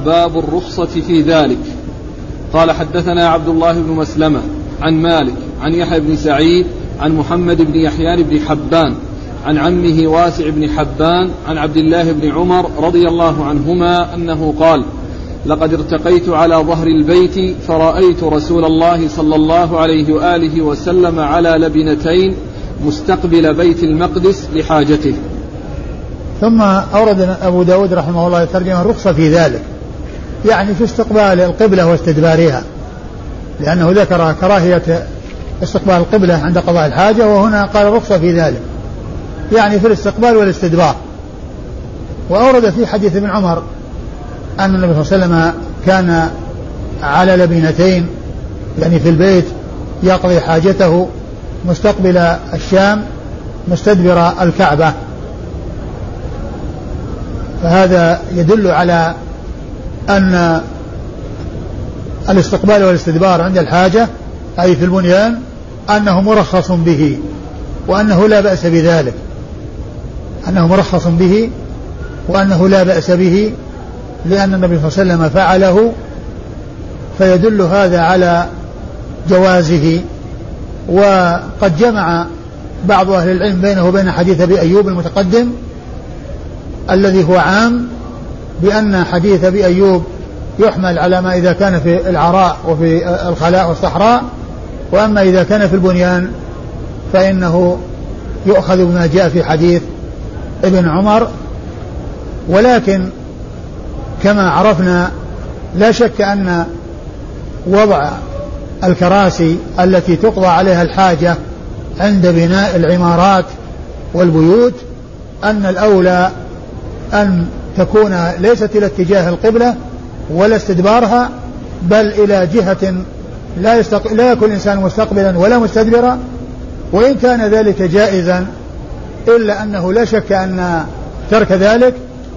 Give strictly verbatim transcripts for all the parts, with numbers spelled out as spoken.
باب الرخصة في ذلك. قال حدثنا عبد الله بن مسلمة عن مالك عن يحيى بن سعيد عن محمد بن يحيى بن حبان عن عمه واسع بن حبان عن عبد الله بن عمر رضي الله عنهما أنه قال: لقد ارتقيت على ظهر البيت فرأيت رسول الله صلى الله عليه وآله وسلم على لبنتين مستقبل بيت المقدس لحاجته. ثم أورد أبو داود رحمه الله ترجمة الرخصة في ذلك، يعني في استقبال القبلة واستدبارها، لأنه ذكر كراهية استقبال القبلة عند قضاء الحاجة، وهنا قال الرخصة في ذلك يعني في الاستقبال والاستدبار. وأورد في حديث ابن عمر أن النبي صلى الله عليه وسلم كان على لبنتين يعني في البيت يقضي حاجته مستقبل الشام مستدبر الكعبة، فهذا يدل على أن الاستقبال والاستدبار عند الحاجة أي في البنيان أنه مرخص به، وأنه لا بأس بذلك، أنه مرخص به وأنه لا بأس به، لأن النبي صلى الله عليه وسلم فعله، فيدل هذا على جوازه. وقد جمع بعض أهل العلم بينه وبين حديث أبي أيوب المتقدم الذي هو عام، بأن حديث أبي أيوب يحمل على ما إذا كان في العراء وفي الخلاء والصحراء، وأما إذا كان في البنيان فإنه يؤخذ بما جاء في حديث ابن عمر. ولكن كما عرفنا لا شك أن وضع الكراسي التي تقضى عليها الحاجة عند بناء العمارات والبيوت أن الأولى أن تكون ليست إلى اتجاه القبلة ولا استدبارها، بل إلى جهة لا, يستق... لا يكون الإنسان مستقبلا ولا مستدبرا، وإن كان ذلك جائزا إلا أنه لا شك أن ترك ذلك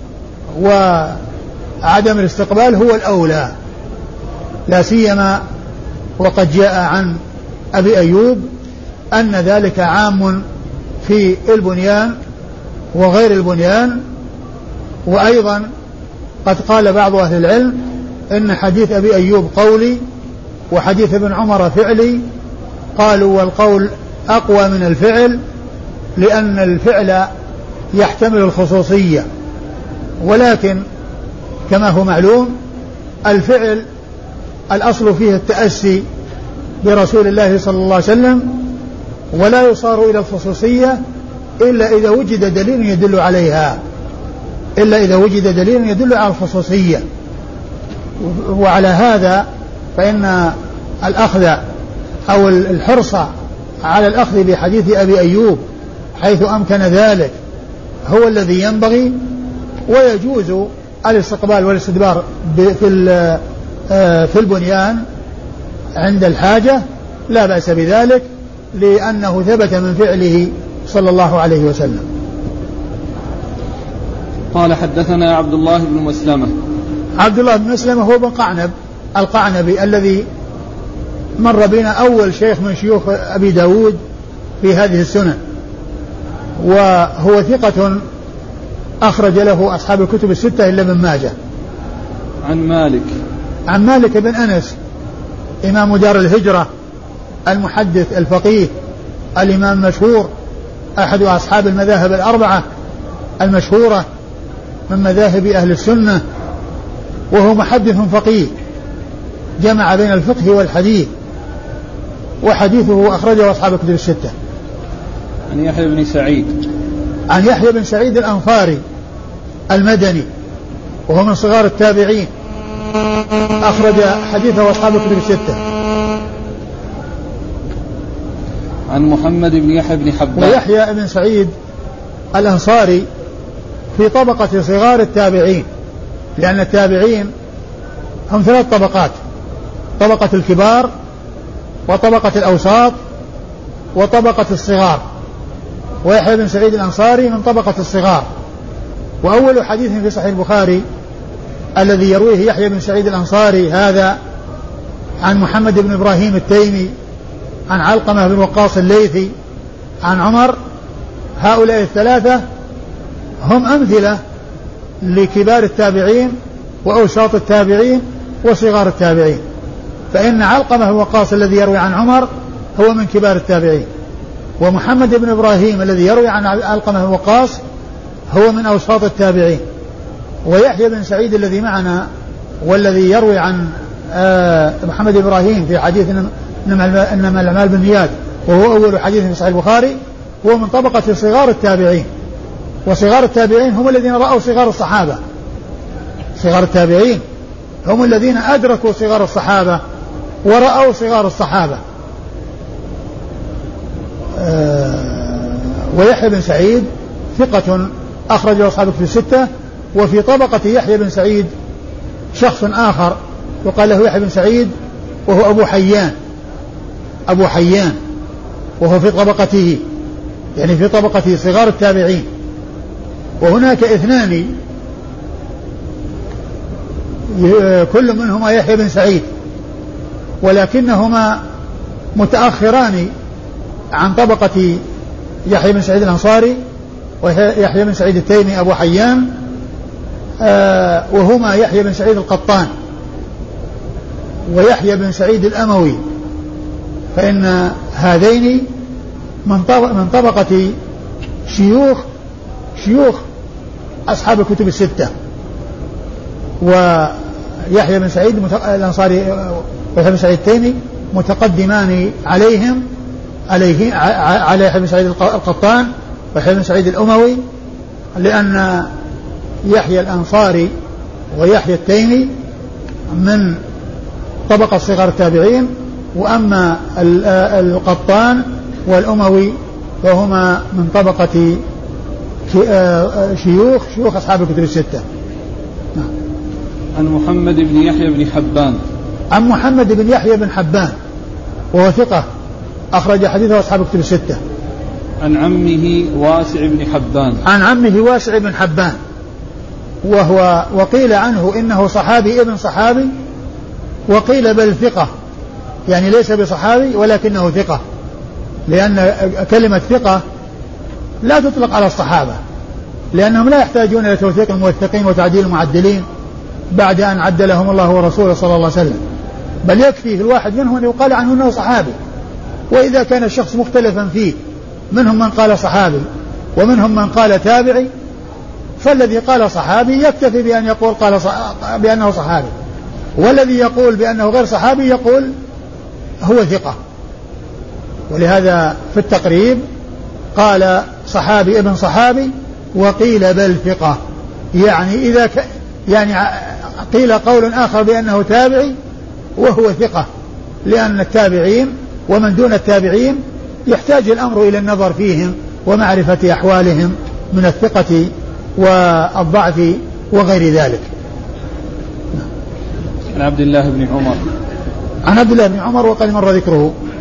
وعدم الاستقبال هو الأولى، لا سيما وقد جاء عن أبي أيوب أن ذلك عام في البنيان وغير البنيان. وأيضا قد قال بعض أهل العلم إن حديث أبي أيوب قولي وحديث ابن عمر فعلي، قالوا والقول أقوى من الفعل لأن الفعل يحتمل الخصوصية، ولكن كما هو معلوم الفعل الأصل فيه التأسي برسول الله صلى الله عليه وسلم، ولا يصار إلى الخصوصية إلا إذا وجد دليل يدل عليها، إلا إذا وجد دليل يدل على الخصوصية. وعلى هذا فإن الأخذ أو الحرص على الأخذ بحديث أبي أيوب حيث أمكن ذلك هو الذي ينبغي، ويجوز الاستقبال والاستدبار في في البنيان عند الحاجة لا بأس بذلك، لأنه ثبت من فعله صلى الله عليه وسلم. قال حدثنا عبد الله بن مسلمة. عبد الله بن مسلمة هو بن قعنب القعنبي الذي مر بنا أول شيخ من شيوخ أبي داود في هذه السنة، وهو ثقة أخرج له أصحاب الكتب الستة إلا ابن ماجه. عن مالك عن مالك بن أنس إمام دار الهجرة المحدث الفقيه الإمام المشهور أحد أصحاب المذاهب الأربعة المشهورة من مذاهب أهل السنة، وهو محدث فقيه جمع بين الفقه والحديث، وحديثه أخرجه أصحاب الكتب الستة. عن يحيى بن سعيد عن يحيى بن سعيد الأنصاري المدني وهو من صغار التابعين، أخرج حديثه أصحاب الكتب الستة. عن محمد بن يحيى بن حبان. ويحيى بن سعيد الأنصاري في طبقة صغار التابعين، لأن التابعين هم ثلاث طبقات: طبقة الكبار وطبقة الأوساط وطبقة الصغار، ويحيى بن سعيد الأنصاري من طبقة الصغار. وأول حديث في صحيح البخاري الذي يرويه يحيى بن سعيد الأنصاري هذا عن محمد بن إبراهيم التيمي عن علقمة بن وقاص الليثي عن عمر. هؤلاء الثلاثة هم أمثلة لكبار التابعين وأوساط التابعين وصغار التابعين. فإن علقمة الوقاص الذي يروي عن عمر هو من كبار التابعين، ومحمد بن إبراهيم الذي يروي عن علقمة الوقاص هو من أوساط التابعين. ويحيى بن سعيد الذي معنا والذي يروي عن محمد إبراهيم في حديث إنما الأعمال بالنيات وهو أول حديث في صحيح البخاري هو من طبقة صغار التابعين. وصغار التابعين هم الذين رأوا صغار الصحابة. صغار التابعين هم الذين أدركوا صغار الصحابة ورأوا صغار الصحابة. أه ويحيى بن سعيد ثقة أخرجه أصحاب الكتب الستة. وفي طبقة يحيى بن سعيد شخص آخر وقال له يحيى بن سعيد وهو أبو حيان أبو حيان وهو في طبقته يعني في طبقة صغار التابعين. وهناك اثنان كل منهما يحيى بن سعيد ولكنهما متأخران عن طبقة يحيى بن سعيد الأنصاري ويحيى بن سعيد التيمي أبو حيان آه وهما يحيى بن سعيد القطان ويحيى بن سعيد الأموي. فإن هذين من طبقة شيوخ شيوخ أصحاب الكتب الستة. ويحيى بن سعيد الأنصاري ويحيى بن سعيد التيمي متقدمان عليهم عليه على يحيى بن سعيد القطان ويحيى بن سعيد الأموي، لأن يحيى الأنصاري ويحيى التيمي من طبقة صغار التابعين، وأما القطان والأموي فهما من طبقة شيوخ شيوخ أصحاب الكتب الستة. عن محمد بن يحيى بن حبان عن محمد بن يحيى بن حبان وهو ثقة أخرج حديثه أصحاب الكتب الستة. عن عمه واسع بن حبان عن عمه واسع بن حبان وهو وقيل عنه إنه صحابي ابن صحابي وقيل بل ثقة، يعني ليس بصحابي ولكنه ثقة، لأن كلمة ثقة لا تطلق على الصحابة لأنهم لا يحتاجون إلى توثيق الموثقين وتعديل المعدلين بعد أن عدلهم الله ورسوله صلى الله عليه وسلم، بل يكفي في الواحد منهم أن يقال عنه أنه صحابي. وإذا كان الشخص مختلفا فيه منهم من قال صحابي ومنهم من قال تابعي فالذي قال صحابي يكتفي بأن يقول قال بأنه صحابي، والذي يقول بأنه غير صحابي يقول هو ثقة. ولهذا في التقريب قال صحابي ابن صحابي وقيل بل ثقة، يعني إذا ك... يعني قيل قول آخر بأنه تابعي وهو ثقة، لأن التابعين ومن دون التابعين يحتاج الأمر إلى النظر فيهم ومعرفة أحوالهم من الثقة والضعف وغير ذلك. عن عبد الله بن عمر عن عبد الله بن عمر وقد مر ذكره.